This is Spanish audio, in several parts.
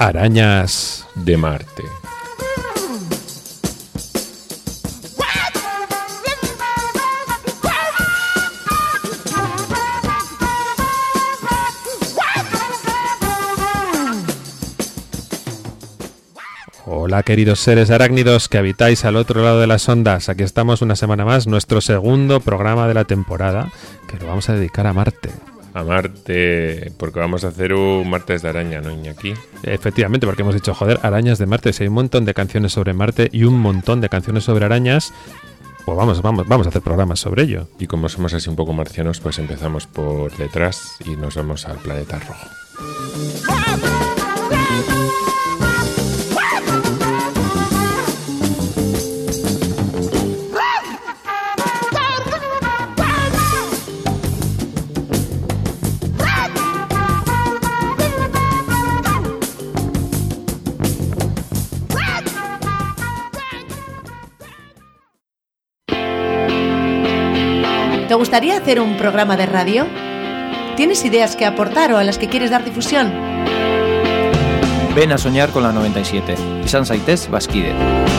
Arañas de Marte. Hola queridos seres arácnidos que habitáis al otro lado de las ondas, aquí estamos una semana más, nuestro segundo programa de la temporada, que lo vamos a dedicar a Marte. A Marte, porque vamos a hacer un martes de araña, ¿no, Iñaki? Efectivamente, porque hemos dicho, joder, arañas de Marte, si hay un montón de canciones sobre Marte y un montón de canciones sobre arañas, pues vamos a hacer programas sobre ello. Y como somos así un poco marcianos, pues empezamos por detrás y nos vamos al planeta rojo. ¿Te gustaría hacer un programa de radio? ¿Tienes ideas que aportar o a las que quieres dar difusión? Ven a soñar con la 97. Izan zaitez bazkide.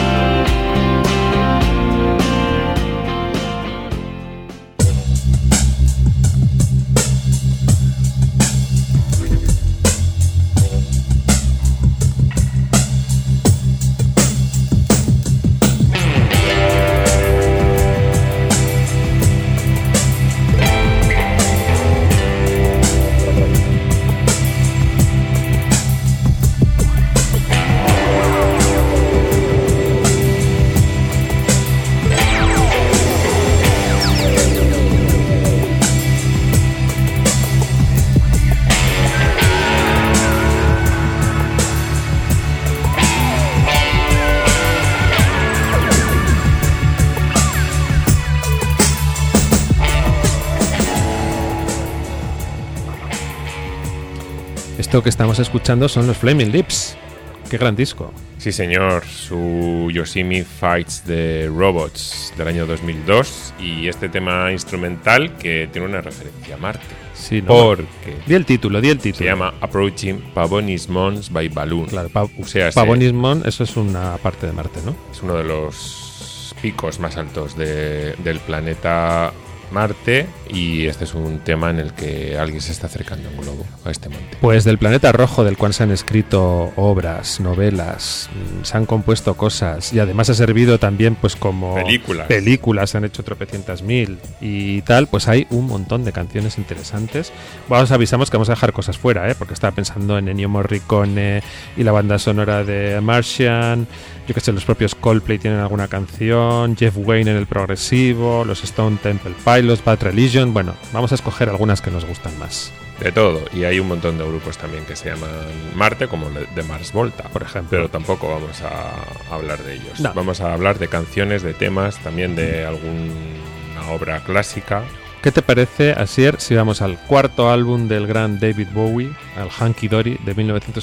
Esto que estamos escuchando son los Flaming Lips. ¡Qué gran disco! Sí, señor. Su Yosemite Fights the Robots del año 2002 y este tema instrumental que tiene una referencia a Marte. Sí, no, porque di el título. Se llama Approaching Pavonismons by Balloon. Claro, o sea, Pavonismon, eso es una parte de Marte, ¿no? Es uno de los picos más altos del planeta Marte, y este es un tema en el que alguien se está acercando en globo a este monte. Pues del planeta rojo, del cual se han escrito obras, novelas, se han compuesto cosas y además ha servido también pues como películas, se han hecho tropecientas mil y tal, pues hay un montón de canciones interesantes. Bueno, os avisamos que vamos a dejar cosas fuera, porque estaba pensando en Ennio Morricone y la banda sonora de Martian. Yo que sé, los propios Coldplay tienen alguna canción, Jeff Wayne en el progresivo, los Stone Temple Pilots, Bad Religion. Bueno, vamos a escoger algunas que nos gustan más. De todo, y hay un montón de grupos también que se llaman Marte, como de Mars Volta, por ejemplo. Pero tampoco vamos a hablar de ellos. No. Vamos a hablar de canciones, de temas, también de alguna obra clásica. ¿Qué te parece, Asier, si vamos al cuarto álbum del gran David Bowie, al Hunky Dory de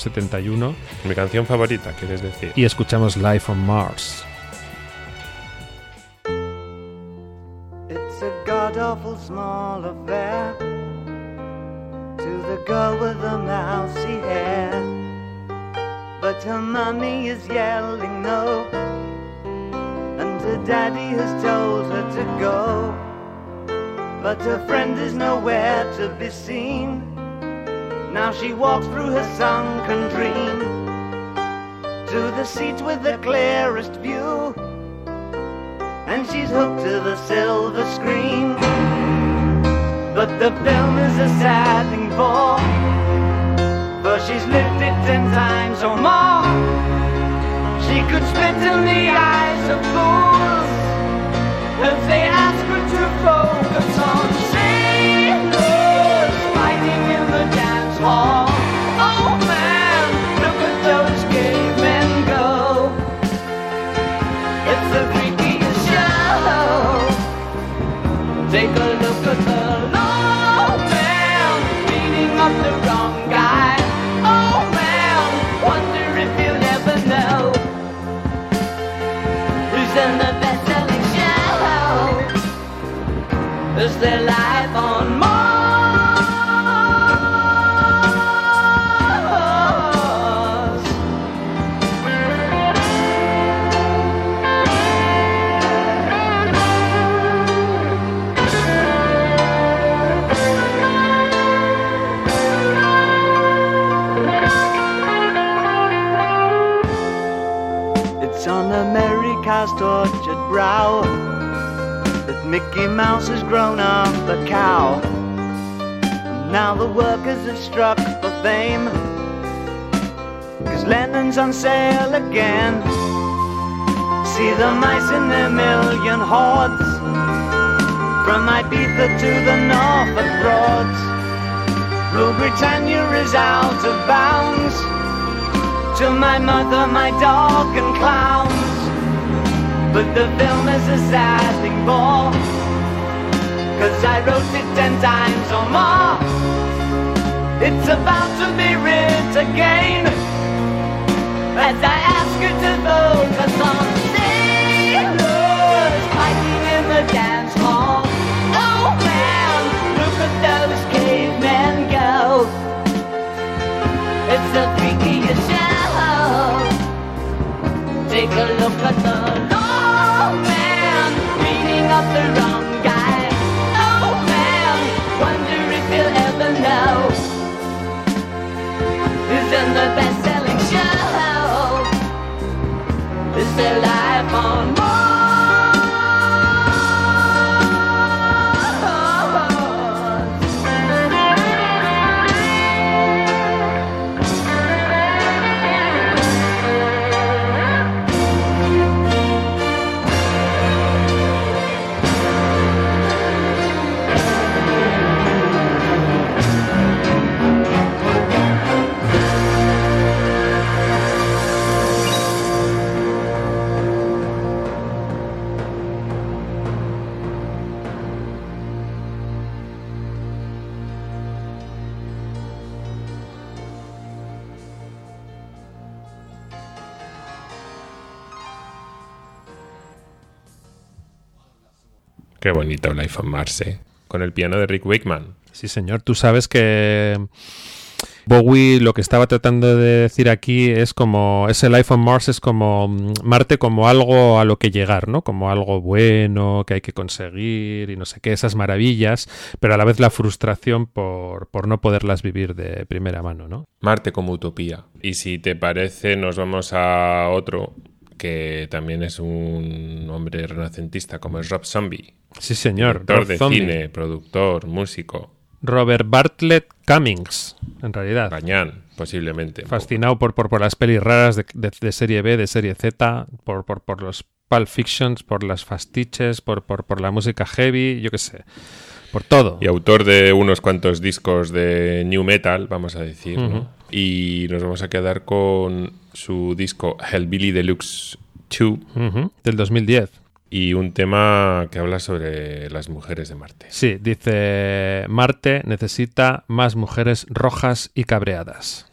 1971? Mi canción favorita, ¿quieres decir? Y escuchamos Life on Mars. It's a god-awful small affair to the girl with the mousy hair, but her mommy is yelling no, and her daddy has told her to go. But her friend is nowhere to be seen. Now she walks through her sunken dream to the seat with the clearest view, and she's hooked to the silver screen. But the film is a sad thing for she's lived it 10 times or more. She could spit in the eyes of fools if they ask her to focus on sailors fighting in the dance hall. Oh man, look at those cavemen go. It's the freakiest show. Take a look at the low man beating up the wrong guy. Oh man, wonder if you'll ever know who's in the best-selling show. Is there life on Mars? row that Mickey Mouse has grown up a cow. And now the workers have struck for fame, 'cause Lennon's on sale again. See the mice in their million hordes, from Ibiza to the Norfolk Broads. Rule Britannia is out of bounds, to my mother, my dog and clowns. But the film is a sad thing more, 'cause I wrote it 10 times or more. It's about to be writ again, as I ask you to vote for some sailors fighting in the dance hall. Oh man, look at those cavemen go. It's the freakiest show. Take a look at the old man beating up the wrong guy. Oh man, wonder if he'll ever know who's in the best-selling show. Is there life on Mars? Qué bonito Life on Mars, ¿eh? Con el piano de Rick Wakeman. Sí, señor. Tú sabes que Bowie lo que estaba tratando de decir aquí es como ese Life on Mars es como Marte como algo a lo que llegar, ¿no? Como algo bueno que hay que conseguir y no sé qué, esas maravillas, pero a la vez la frustración por no poderlas vivir de primera mano, ¿no? Marte como utopía. Y si te parece, nos vamos a otro que también es un hombre renacentista, como es Rob Zombie. Sí, señor. Director de cine, productor, músico. Robert Bartlett Cummings, en realidad. Gañán, posiblemente. Fascinado por las pelis raras de serie B, de serie Z, por los Pulp Fictions, por las fastiches, por la música heavy, yo qué sé, por todo. Y autor de unos cuantos discos de new metal, vamos a decir, ¿no? Y nos vamos a quedar con su disco Hellbilly Deluxe 2 del 2010. Y un tema que habla sobre las mujeres de Marte. Sí, dice: Marte necesita más mujeres rojas y cabreadas.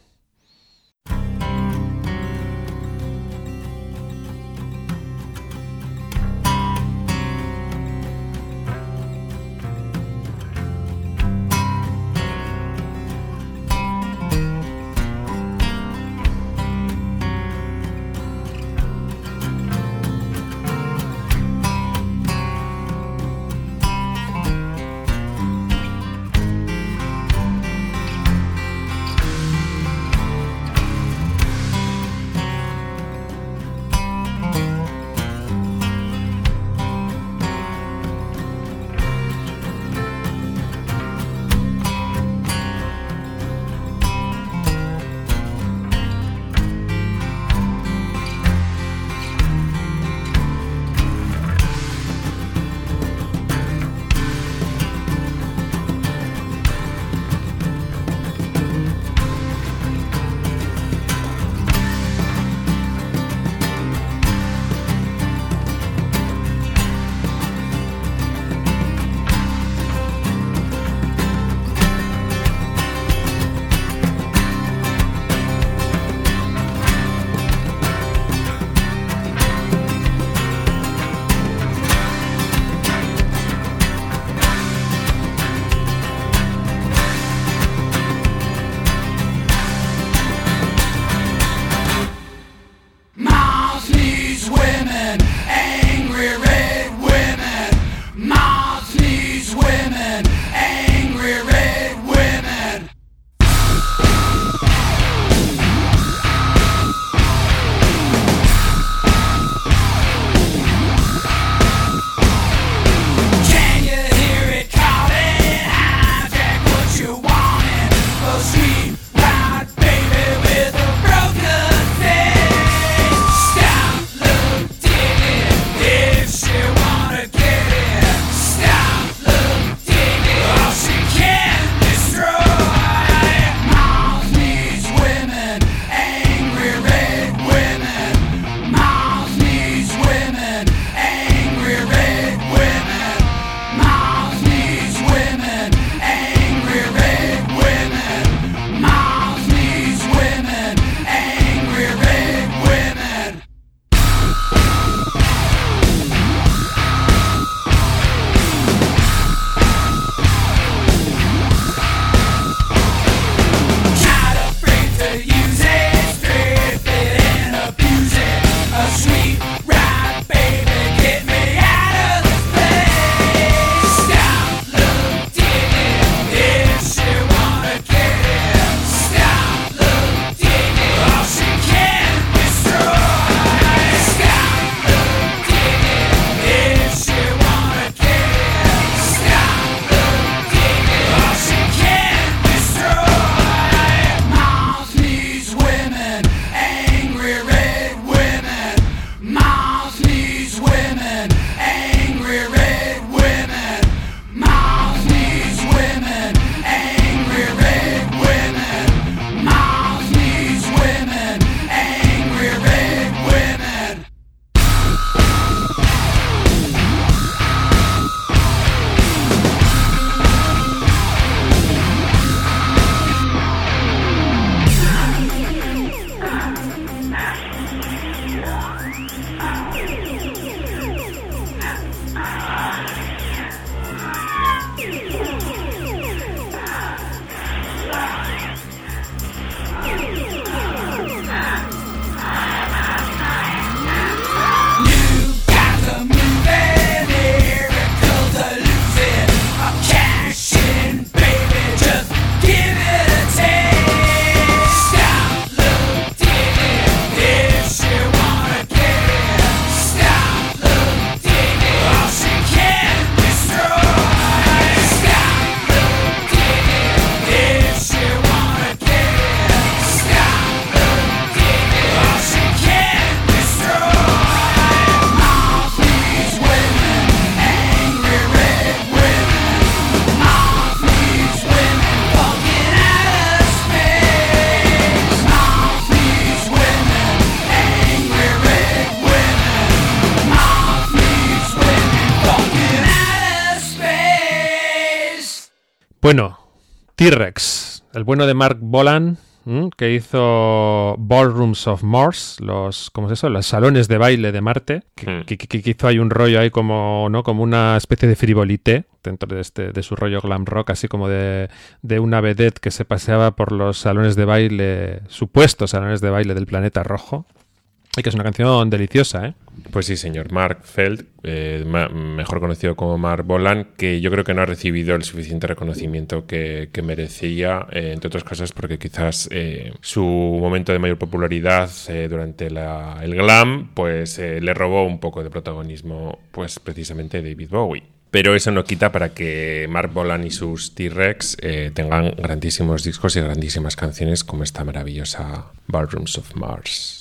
Bueno, T-Rex, el bueno de Mark Bolan, que hizo Ballrooms of Mars, ¿cómo es eso? Los salones de baile de Marte, que hizo ahí un rollo ahí como una especie de frivolité dentro de su rollo glam rock, así como de una vedette que se paseaba por los salones de baile, supuestos salones de baile del planeta rojo. Y que es una canción deliciosa, ¿eh? Pues sí, señor. Mark Feld, mejor conocido como Mark Bolan, que yo creo que no ha recibido el suficiente reconocimiento que merecía, entre otras cosas porque quizás su momento de mayor popularidad durante el glam, pues le robó un poco de protagonismo, pues precisamente David Bowie. Pero eso no quita para que Mark Bolan y sus T-Rex tengan grandísimos discos y grandísimas canciones como esta maravillosa Ballrooms of Mars.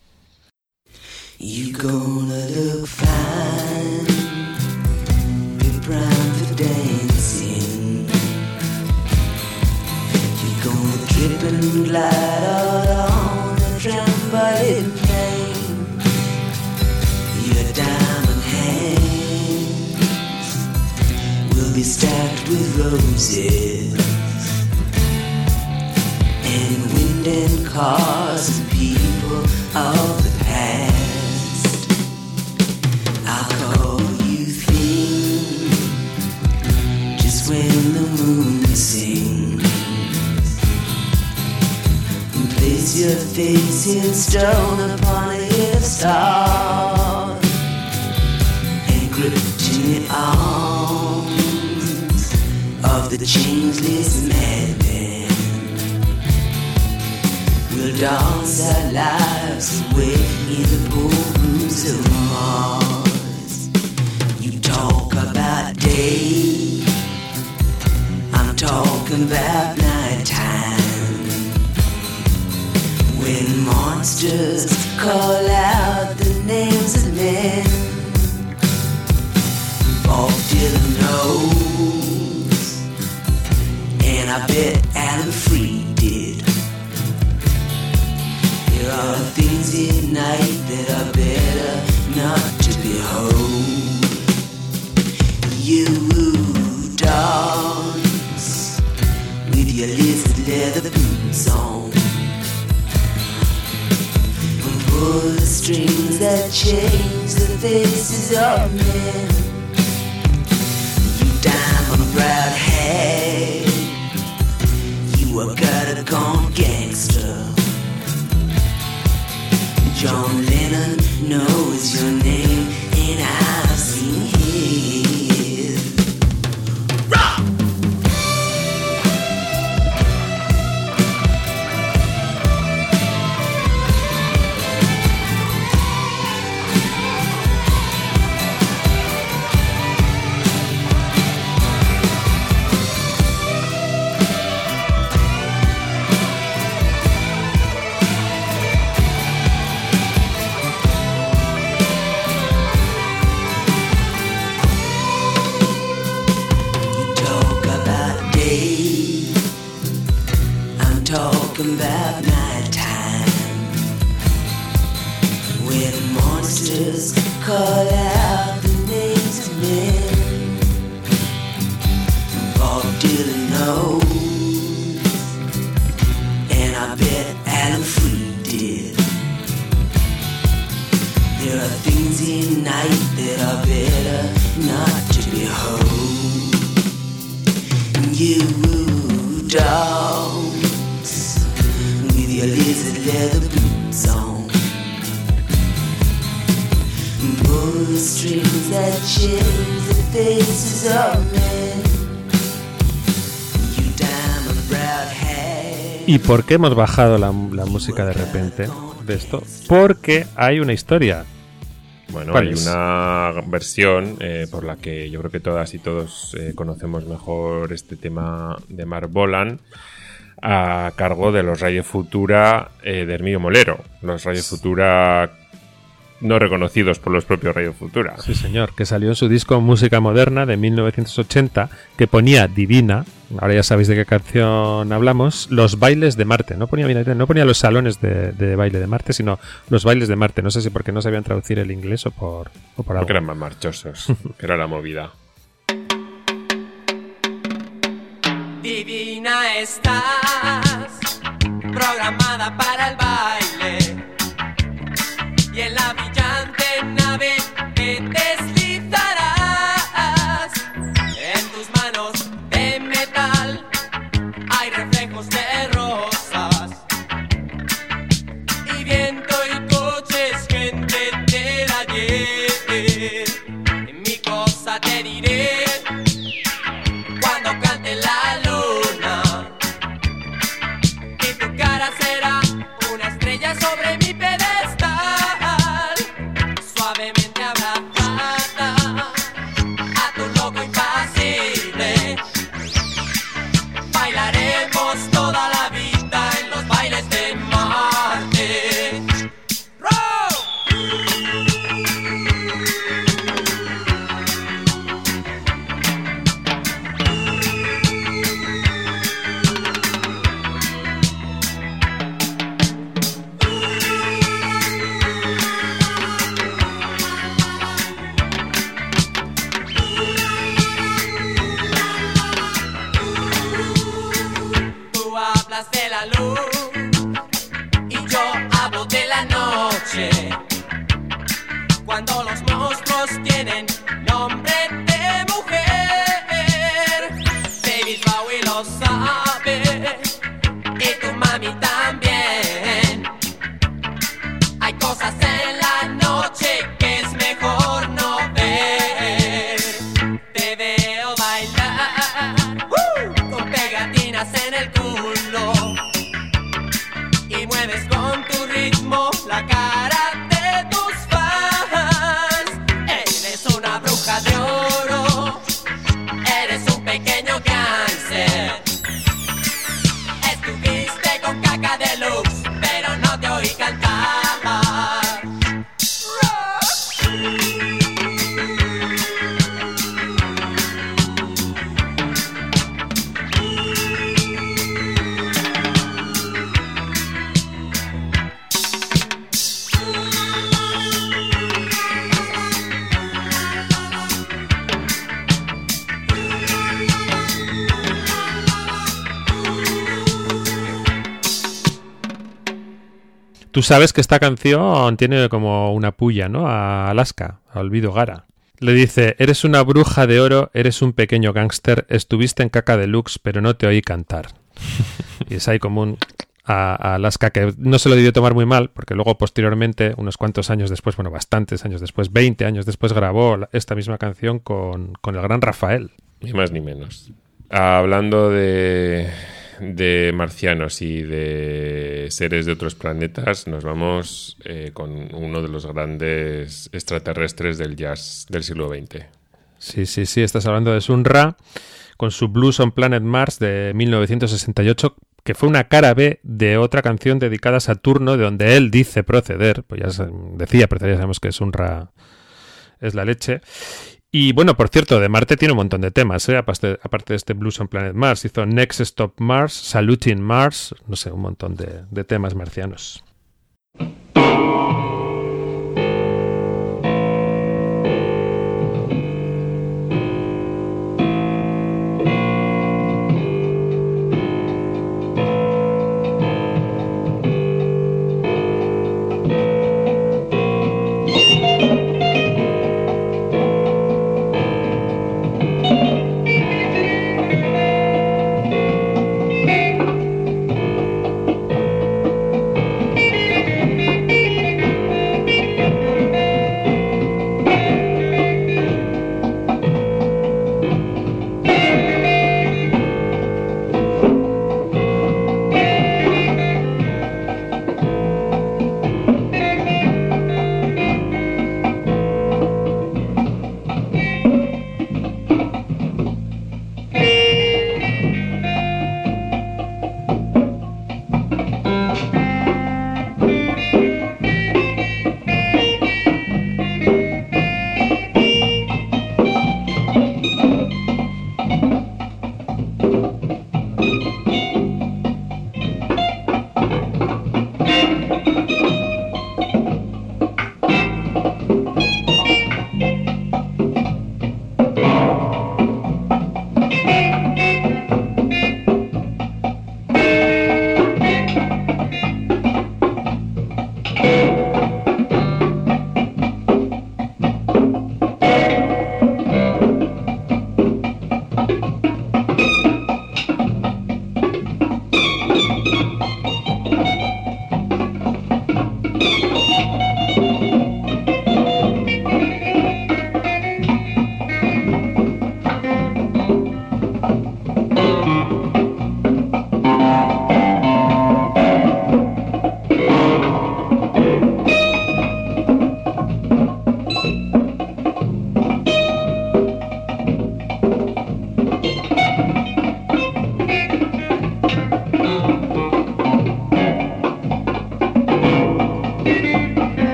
You're gonna look fine, be proud for dancing. You're gonna trip and glide out on a trampoline plane. Your diamond hands will be stacked with roses, and wind and cars and people of the past. I'll call you thing just when the moon sings, and place your face in stone upon a hill star, and gripped in the arms of the changeless madman. We'll dance our lives away in the ballrooms of Mars. Talk about day, I'm talking about nighttime, when monsters call out the names of men. Bob Dylan knows, and I bet Alan Freed did. There are things in night that are better not to behold. You dance with your lizard leather boots on, and pull the strings that change the faces of men. You diamond proud hag, you a gutter-gone gangster. John Lennon knows your name, and I've seen his. About night time, when monsters call out the names of men. Bob Dylan knows, and I bet Alan Freed did. There are things in night that are better not to behold. You dog, your lizard leather boots on, pull the strings that change the faces of men. You diamond browed hair. ¿Y por qué hemos bajado la música de repente de esto? Porque hay una historia. Bueno, hay una versión por la que yo creo que todas y todos conocemos mejor este tema de Mark Bolan, a cargo de los Radio Futura de Hermínio Molero. Los Radio Futura no reconocidos por los propios Radio Futura. Sí, señor, que salió en su disco Música Moderna de 1980, que ponía divina, ahora ya sabéis de qué canción hablamos, los bailes de Marte. No ponía los salones de baile de Marte, sino los bailes de Marte. No sé si porque no sabían traducir el inglés o por algo. Porque eran más marchosos, que era la movida. Divina estás, programada para el baile, y en la brillante nave te deslizarás. En tus manos de metal hay reflejos de rosas, y viento y coches, gente del ayer. Mi cosa te diré cuando cante la luna, y tu cara será una estrella sobre mi pedestal, suavemente abrazada a tu loco impasible. Bailaremos toda la vida en los bailes de Marte. Tú hablas de la luz y yo hablo de la noche. Cuando los monstruos tienen nombre de mujer, David Bowie lo sabe y tu mami también. Hay cosas en la noche que es mejor no ver. Te veo bailar con pegatinas en el culo, y mueves con tu ritmo la cara de tus fans. Eres una bruja de oro, eres un pequeño cáncer. Estuviste con Caca Deluxe, pero no te oí cantar. Tú sabes que esta canción tiene como una puya, ¿no? A Alaska, a Olvido Gara. Le dice, eres una bruja de oro, eres un pequeño gángster, estuviste en Caca Deluxe, pero no te oí cantar. Y es ahí como un... A Alaska, que no se lo debió tomar muy mal, porque luego posteriormente, unos cuantos años después, bueno, bastantes años después, 20 años después, grabó esta misma canción con el gran Rafael. Ni más ni menos. Hablando de marcianos y de seres de otros planetas, nos vamos con uno de los grandes extraterrestres del jazz del siglo XX. Sí, estás hablando de Sun Ra, con su Blues on Planet Mars de 1968, que fue una cara B de otra canción dedicada a Saturno, de donde él dice proceder, pues ya decía proceder, ya sabemos que Sun Ra es la leche. Y bueno, por cierto, de Marte tiene un montón de temas, ¿eh? Aparte de este Blues on Planet Mars. Hizo Next Stop Mars, Saluting Mars, no sé, un montón de temas marcianos.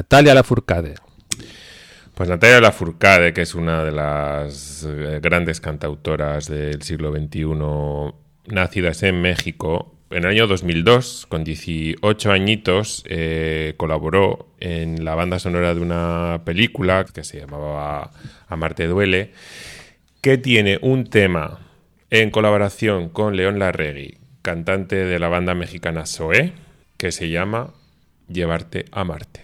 Natalia Lafourcade. Pues Natalia Lafourcade, que es una de las grandes cantautoras del siglo XXI, nacidas en México, en el año 2002, con 18 añitos, colaboró en la banda sonora de una película que se llamaba Amarte duele, que tiene un tema en colaboración con León Larregui, cantante de la banda mexicana Zoé, que se llama Llevarte a Marte.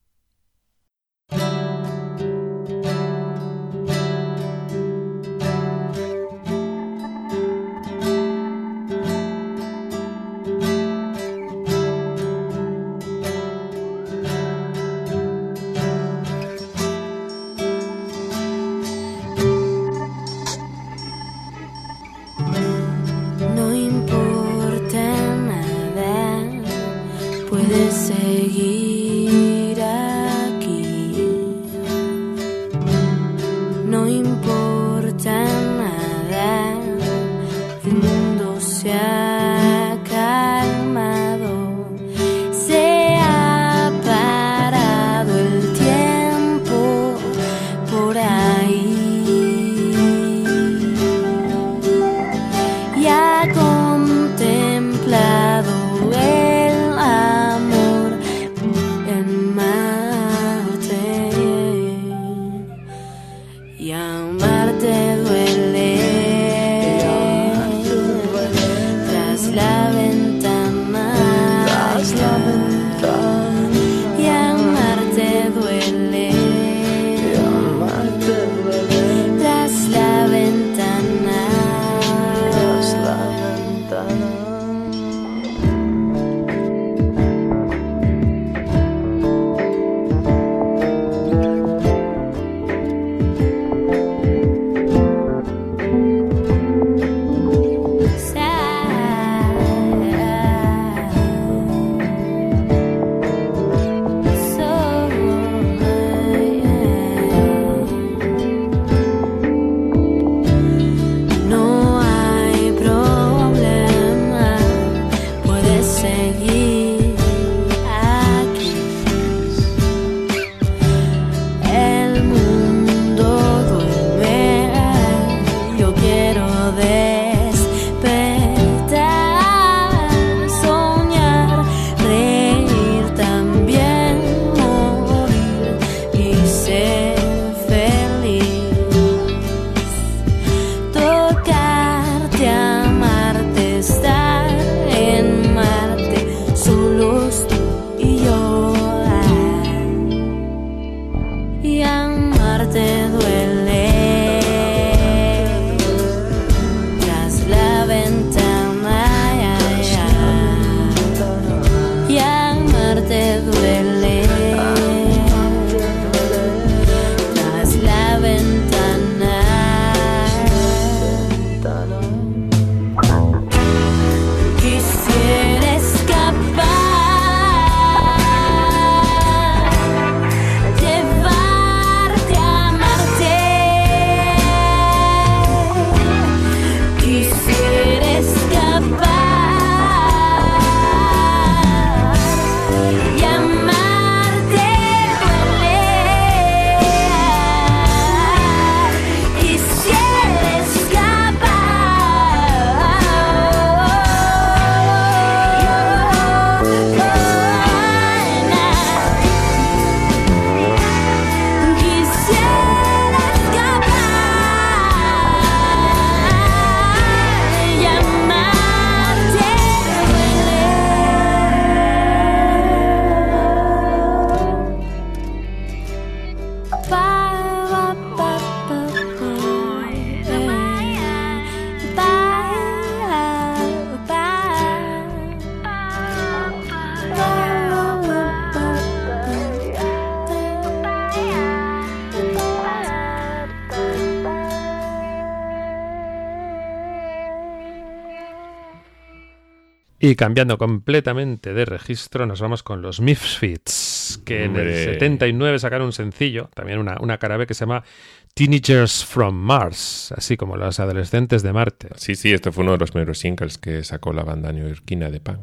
Y cambiando completamente de registro, nos vamos con los Misfits, que en el 79 sacaron un sencillo, también una cara B, que se llama Teenagers from Mars, así como los adolescentes de Marte. Sí, esto fue uno de los primeros singles que sacó la banda neoyorquina de punk.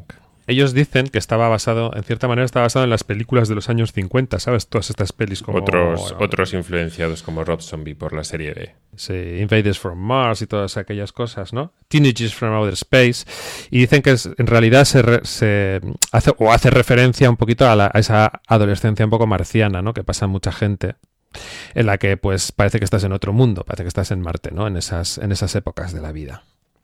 Ellos dicen que estaba basado, en cierta manera, estaba basado en las películas de los años 50, ¿sabes? Todas estas pelis como... Otros influenciados como Rob Zombie por la serie B. Sí, Invaders from Mars y todas aquellas cosas, ¿no? Teenagers from Outer Space. Y dicen que en realidad se hace referencia un poquito a esa adolescencia un poco marciana, ¿no? Que pasa mucha gente, en la que pues parece que estás en otro mundo, parece que estás en Marte, ¿no? En esas épocas de la vida.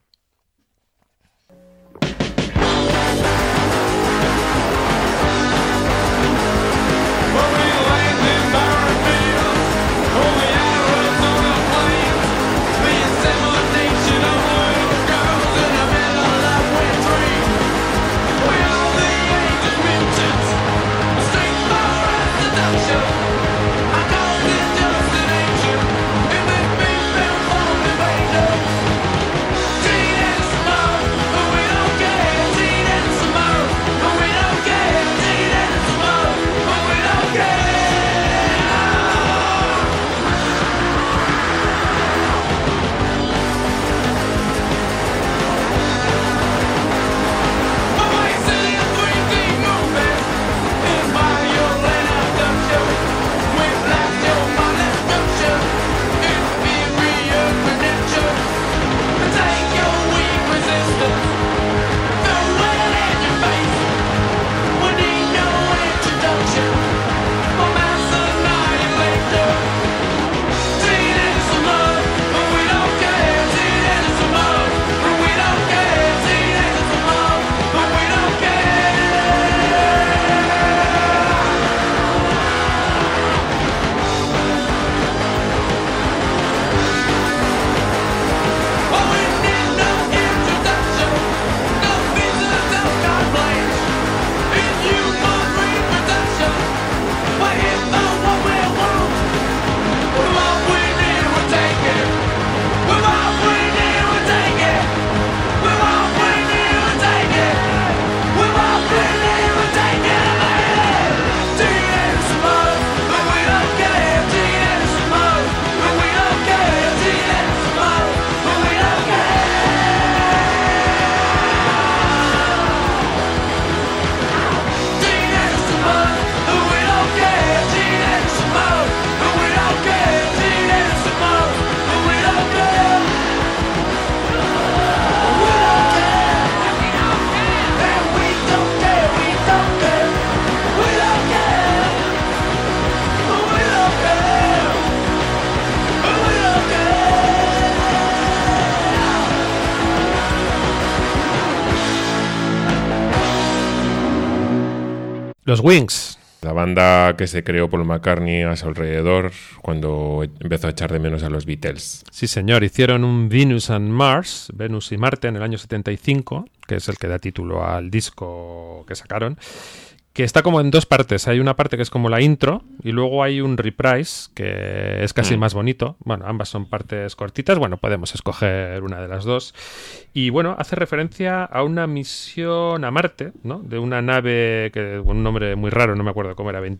Los Wings. La banda que se creó Paul McCartney a su alrededor cuando empezó a echar de menos a los Beatles. Sí, señor. Hicieron un Venus and Mars, Venus y Marte, en el año 75, que es el que da título al disco que sacaron, que está como en dos partes. Hay una parte que es como la intro y luego hay un reprise que es casi más bonito. Bueno, ambas son partes cortitas. Bueno, podemos escoger una de las dos. Y bueno, hace referencia a una misión a Marte, ¿no? De una nave que con un nombre muy raro, no me acuerdo cómo era,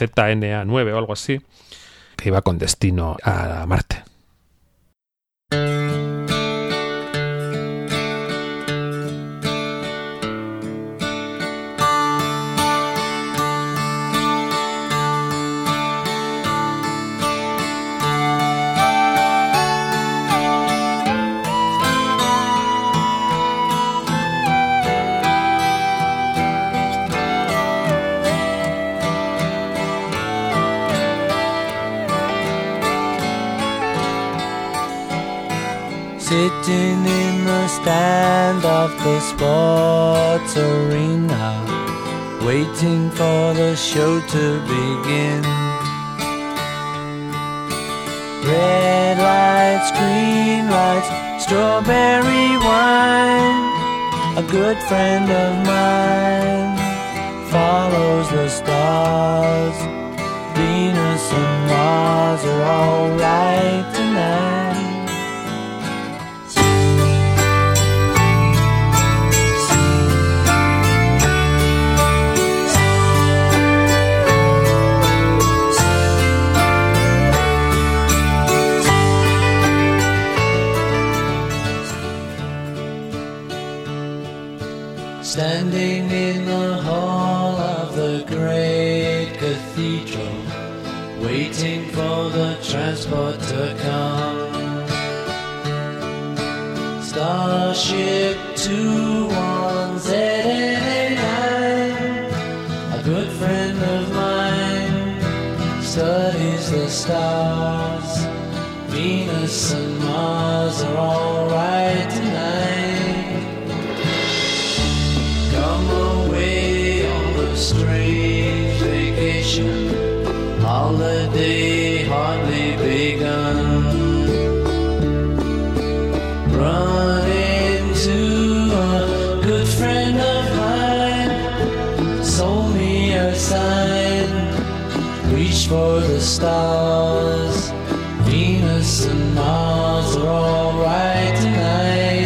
21ZNA9 o algo así, que iba con destino a Marte. Sitting in the stand of the sports arena, waiting for the show to begin. Red lights, green lights, strawberry wine. A good friend of mine follows the stars. Venus and Mars are all right tonight. standing in the hall of the great cathedral, waiting for the transport to come. Starship 21789, a good friend of mine, studies the stars. Venus and Mars are alright tonight. Come away on a strange vacation, holiday hardly begun. Run into a good friend of mine, sold me a sign, reach for the stars. Venus and Mars are alright tonight.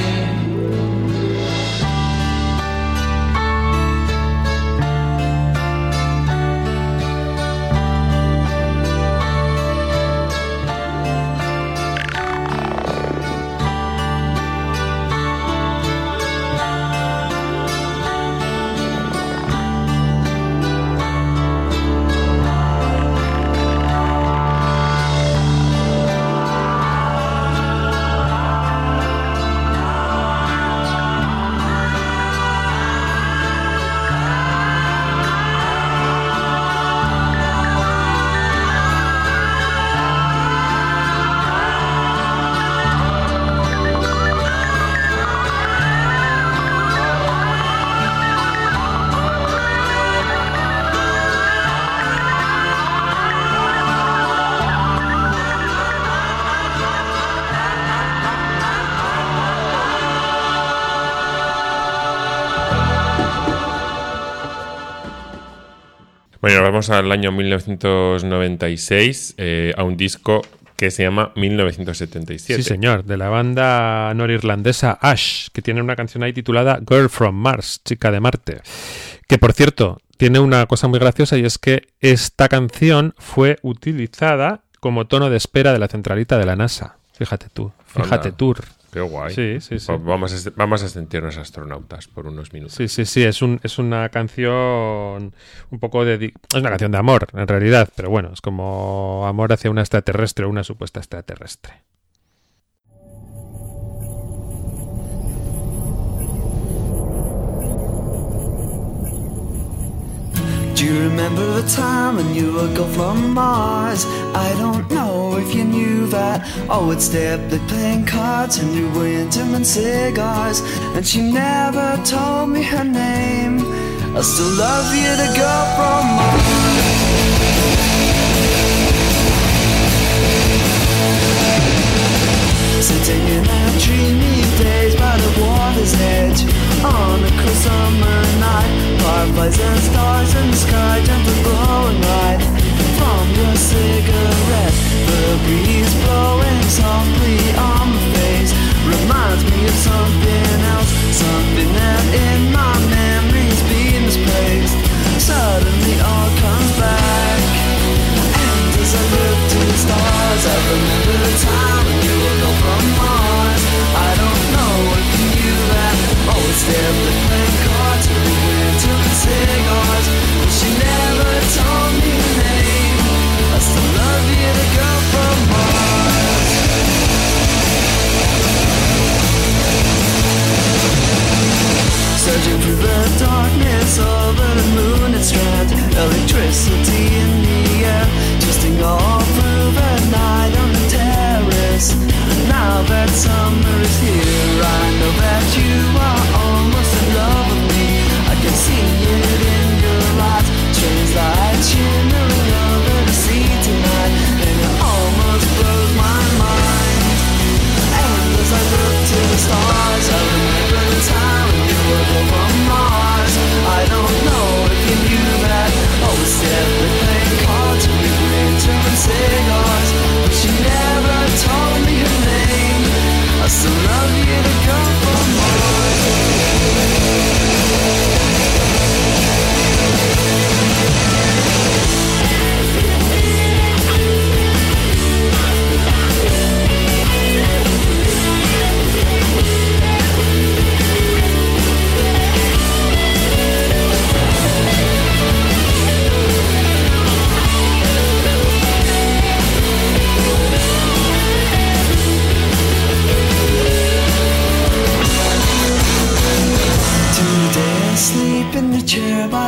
Bueno, vamos al año 1996, a un disco que se llama 1977. Sí, señor, de la banda norirlandesa Ash, que tiene una canción ahí titulada Girl from Mars, chica de Marte. Que, por cierto, tiene una cosa muy graciosa, y es que esta canción fue utilizada como tono de espera de la centralita de la NASA. Fíjate tú. Qué guay. Sí. Pues vamos a sentirnos astronautas por unos minutos. Sí. Es una canción un poco es una canción de amor, en realidad, pero bueno, es como amor hacia una extraterrestre o una supuesta extraterrestre. Do you remember the time when you would go from Mars? I don't know if you knew that. I would stay up late playing cards and you were into and cigars. And she never told me her name. I still love you, the girl from Mars. Sitting in our dreamy days by the water's edge, on a cool summer night, fireflies and stars in the sky, gentle glowing light from your cigarette. The breeze blowing softly on my face reminds me of something else, something that in my memories been misplaced. Suddenly all comes back, and as I look to the stars, I remember the time when you were gone from Mars. I don't know if you knew that. Always there playing cards and we went to the cigars, but she never told me her name. I still love you, the girl from Mars.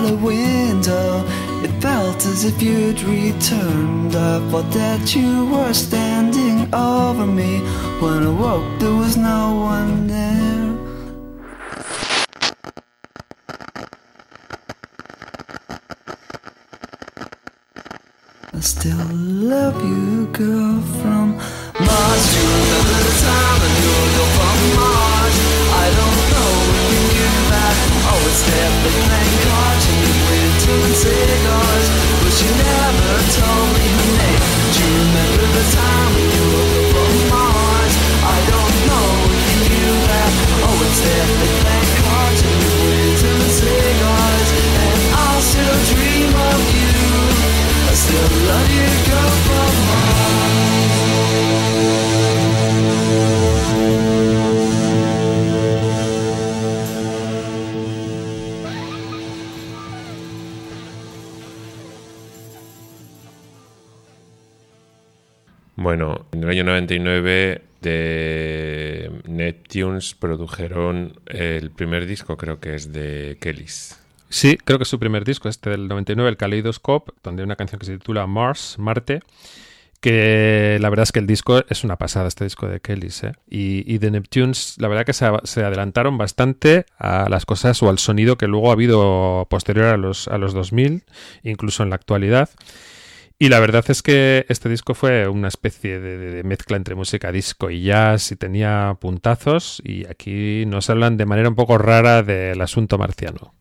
the window. It felt as if you'd returned. I thought that you were standing over me. When I woke, there was no one there. I still love you, girl, from Mars. Do you remember the time I knew a girl from Mars? I don't know if you knew that. Oh, it's definitely playing cards and you went doing cigars, but she never told me her name. Do you remember the time I knew a girl from Mars? I don't know if you knew that. Oh, it's definitely playing cards and you went doing cigars, and I'll still dream of you. I still love you, girl from Mars. Bueno, en el año 99 de Neptunes produjeron el primer disco, creo que es de Kellys. Sí, creo que es su primer disco, este del 99, el Kaleidoscope, donde hay una canción que se titula Mars, Marte, que la verdad es que el disco es una pasada, este disco de Kellys, ¿eh? Y de Neptunes, la verdad que se adelantaron bastante a las cosas o al sonido que luego ha habido posterior a los 2000, incluso en la actualidad. Y la verdad es que este disco fue una especie de mezcla entre música disco y jazz y tenía puntazos, y aquí nos hablan de manera un poco rara del asunto marciano.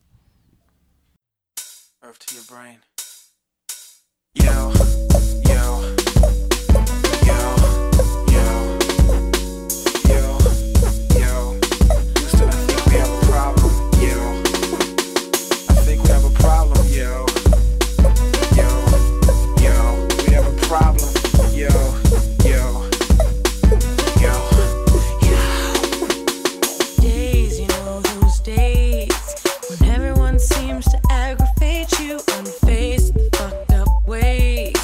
To your brain. Yo, yo, yo, yo, yo, yo. Houston, I think we have a problem, yo. I think we have a problem, yo. Yo, yo, we have a problem, yo, yo, yo, yo. Days, you know those days when everyone seems to aggravate you, unfaced, fucked up ways.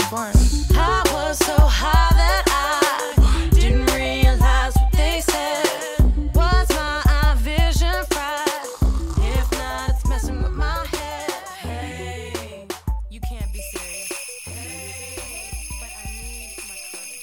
fun. I was so high that I didn't realize what they said. Was my vision fried? If not, it's messing with my head. Hey, you can't be serious. But I need my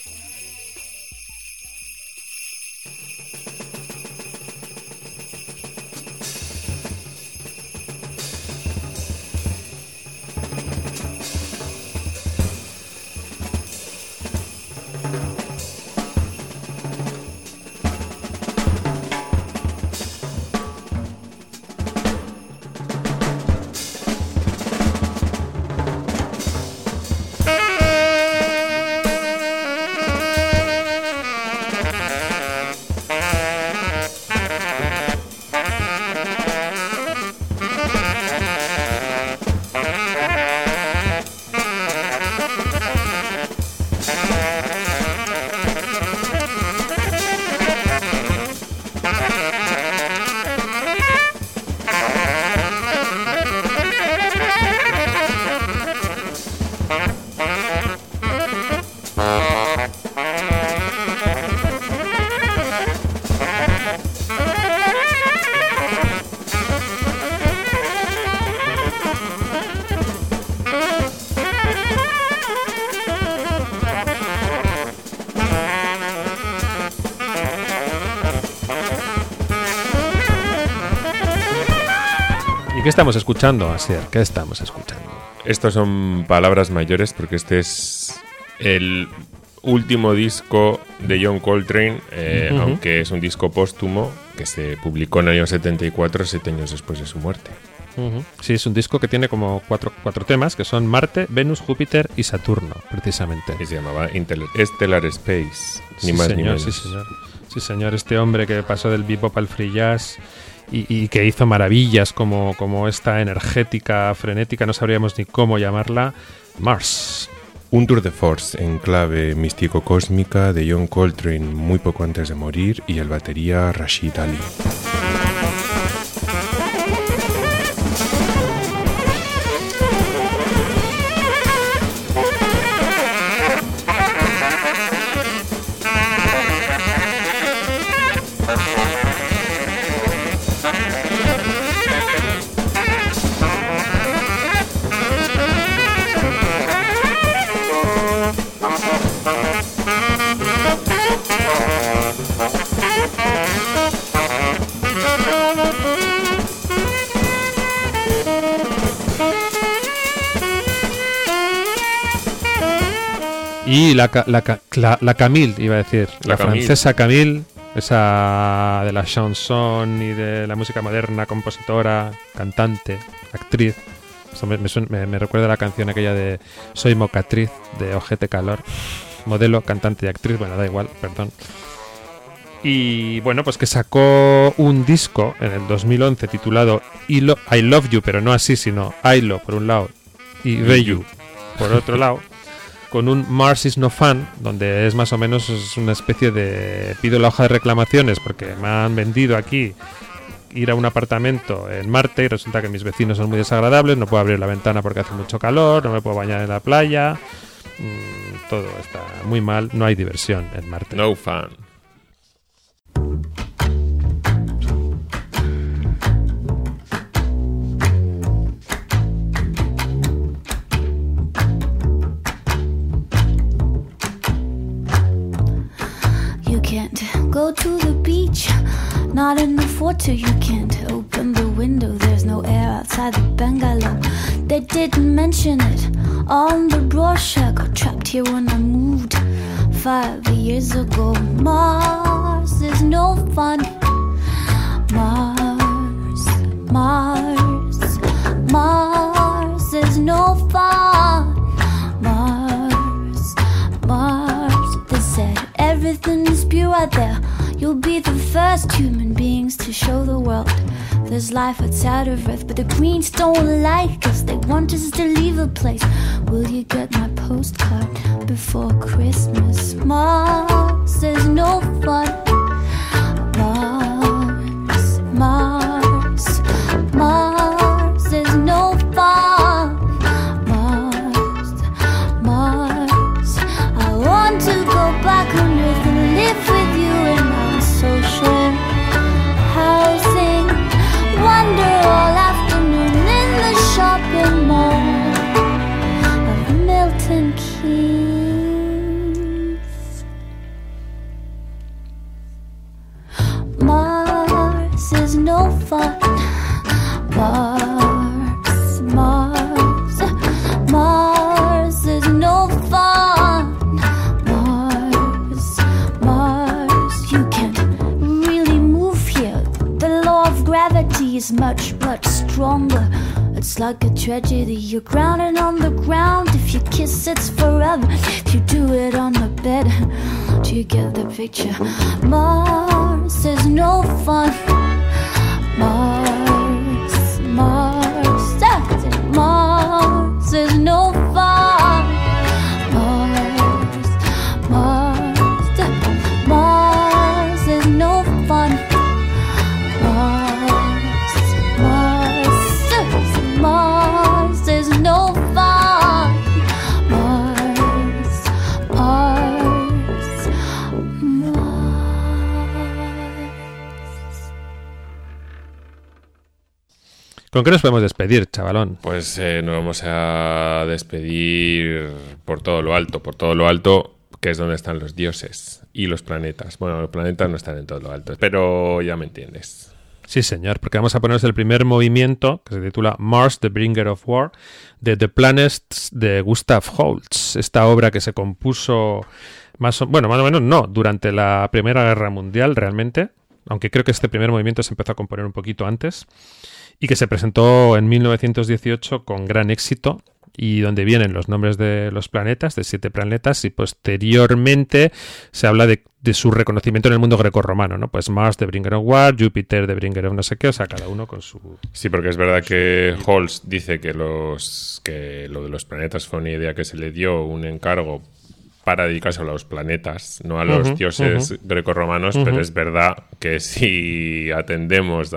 ¿Qué estamos escuchando, Asier? ¿Qué estamos escuchando? Estos son palabras mayores porque este es el último disco de John Coltrane, aunque es un disco póstumo que se publicó en el año 74, 7 años después de su muerte. Sí, es un disco que tiene como cuatro temas, que son Marte, Venus, Júpiter y Saturno, precisamente. Y se llamaba Stellar Space, ni sí, más señor, ni menos. Sí, señor. Sí, señor, este hombre que pasó del bebop al free jazz y que hizo maravillas como esta energética, frenética, no sabríamos ni cómo llamarla, Mars. Un tour de force en clave místico-cósmica de John Coltrane muy poco antes de morir y el batería Rashid Ali. Y la Camille, iba a decir, la francesa Camille, esa de la chanson y de la música moderna, compositora, cantante, actriz. Esto me recuerda a la canción aquella de Soy mocatriz, de Ojete Calor. Modelo, cantante y actriz, bueno, da igual, perdón. Y bueno, pues que sacó un disco en el 2011 titulado I Love You, pero no así, sino I Love por un love y You por otro lado, con un Mars is no fun, donde es más o menos una especie de pido la hoja de reclamaciones porque me han vendido aquí ir a un apartamento en Marte y resulta que mis vecinos son muy desagradables, no puedo abrir la ventana porque hace mucho calor, no me puedo bañar en la playa, todo está muy mal, no hay diversión en Marte. No fun. Go to the beach, not in the photo. You can't open the window, there's no air outside the bungalow. They didn't mention it on the brochure. Got trapped here when I moved 5 years ago. Mars is no fun. Mars is no fun. Mars, they said everything is pure out there. You'll be the first human beings to show the world there's life outside of Earth. But the Greens don't like us, they want us to leave the place. Will you get my postcard before Christmas? Mars is no fun. Mars is no fun. Mars like a tragedy. You're grounded on the ground. If you kiss, it's forever. If you do it on the bed, do you get the picture? Mars is no fun. Mars, Mars, Mars is no fun. Mars, Mars, Mars is no fun. Mars is no fun. Mars, Mars, ¿Con qué nos podemos despedir, chavalón? Pues nos vamos a despedir por todo lo alto, que es donde están los dioses y los planetas. Bueno, los planetas no están en todo lo alto, pero ya me entiendes. Sí, señor, porque vamos a ponernos el primer movimiento, que se titula Mars, the Bringer of War, de The Planets de Gustav Holst. Esta obra que se compuso más o menos no, durante la Primera Guerra Mundial realmente, aunque creo que este primer movimiento se empezó a componer un poquito antes, y que se presentó en 1918 con gran éxito, y donde vienen los nombres de los planetas, de 7 planetas, y posteriormente se habla de su reconocimiento en el mundo grecorromano, ¿no? Pues Mars de Bringer of War, Júpiter de Bringer of no sé qué, o sea, cada uno con su... Sí, porque es verdad que Holst dice que lo de los planetas fue una idea que se le dio, un encargo para dedicarse a los planetas, no a los dioses grecorromanos, pero es verdad que si atendemos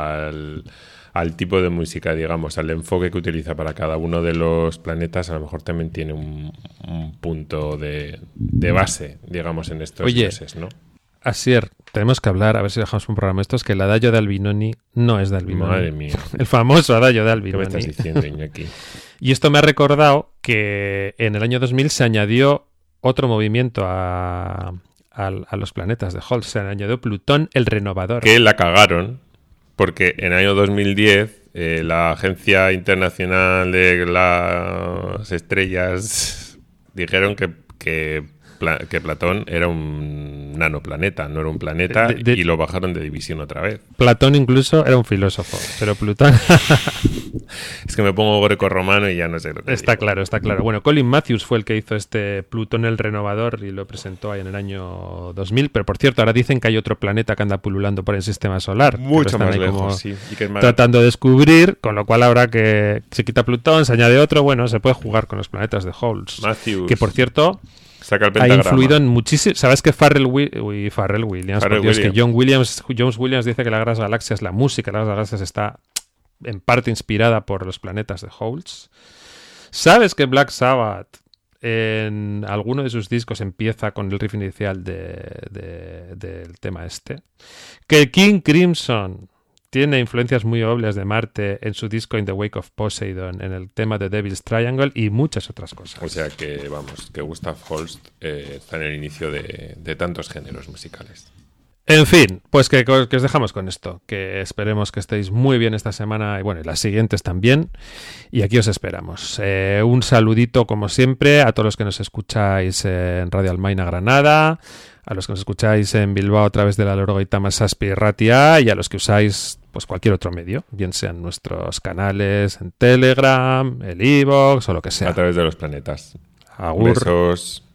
al tipo de música, digamos, al enfoque que utiliza para cada uno de los planetas, a lo mejor también tiene un punto de base, digamos, en estos dioses, ¿no? Asier, tenemos que hablar, a ver si dejamos un programa estos, que el adagio de Albinoni no es de Albinoni. Madre mía. El famoso adagio de Albinoni. ¿Qué me estás diciendo, Iñaki? Y esto me ha recordado que en el año 2000 se añadió otro movimiento a los planetas de Holst. Se añadió Plutón el Renovador. Que la cagaron. Porque en el año 2010 la Agencia Internacional de las Estrellas dijeron que Platón era un nanoplaneta, no era un planeta, y lo bajaron de división otra vez. Platón incluso era un filósofo, pero Plutón... Es que me pongo greco-romano y ya no sé lo que Está digo. claro, está claro. Bueno, Colin Matthews fue el que hizo este Plutón el Renovador y lo presentó ahí en el año 2000, pero por cierto, ahora dicen que hay otro planeta que anda pululando por el sistema solar. Mucho más lejos, sí. Y que es más... tratando de descubrir, con lo cual habrá que... Se quita Plutón, se añade otro, bueno, se puede jugar con los planetas de Holst. Matthews. Que por cierto... Saca el ha pentagrama. influido en muchísimo. ¿Sabes que Pharrell Williams? Que John Williams dice que la Gran Galaxias, la música de las galaxias está en parte inspirada por los planetas de Holst? ¿Sabes que Black Sabbath en alguno de sus discos empieza con el riff inicial del tema este? Que King Crimson tiene influencias muy obvias de Marte en su disco In the Wake of Poseidon, en el tema de Devil's Triangle y muchas otras cosas. O sea que, vamos, que Gustav Holst está en el inicio de tantos géneros musicales. En fin, pues que os dejamos con esto, que esperemos que estéis muy bien esta semana y bueno, y las siguientes también, y aquí os esperamos. Un saludito como siempre a todos los que nos escucháis en Radio Almaina Granada, a los que nos escucháis en Bilbao a través de la Lorogoitama Saspi Ratia y a los que usáis pues cualquier otro medio, bien sean nuestros canales en Telegram, el iVoox o lo que sea. A través de los planetas. Agur. Besos.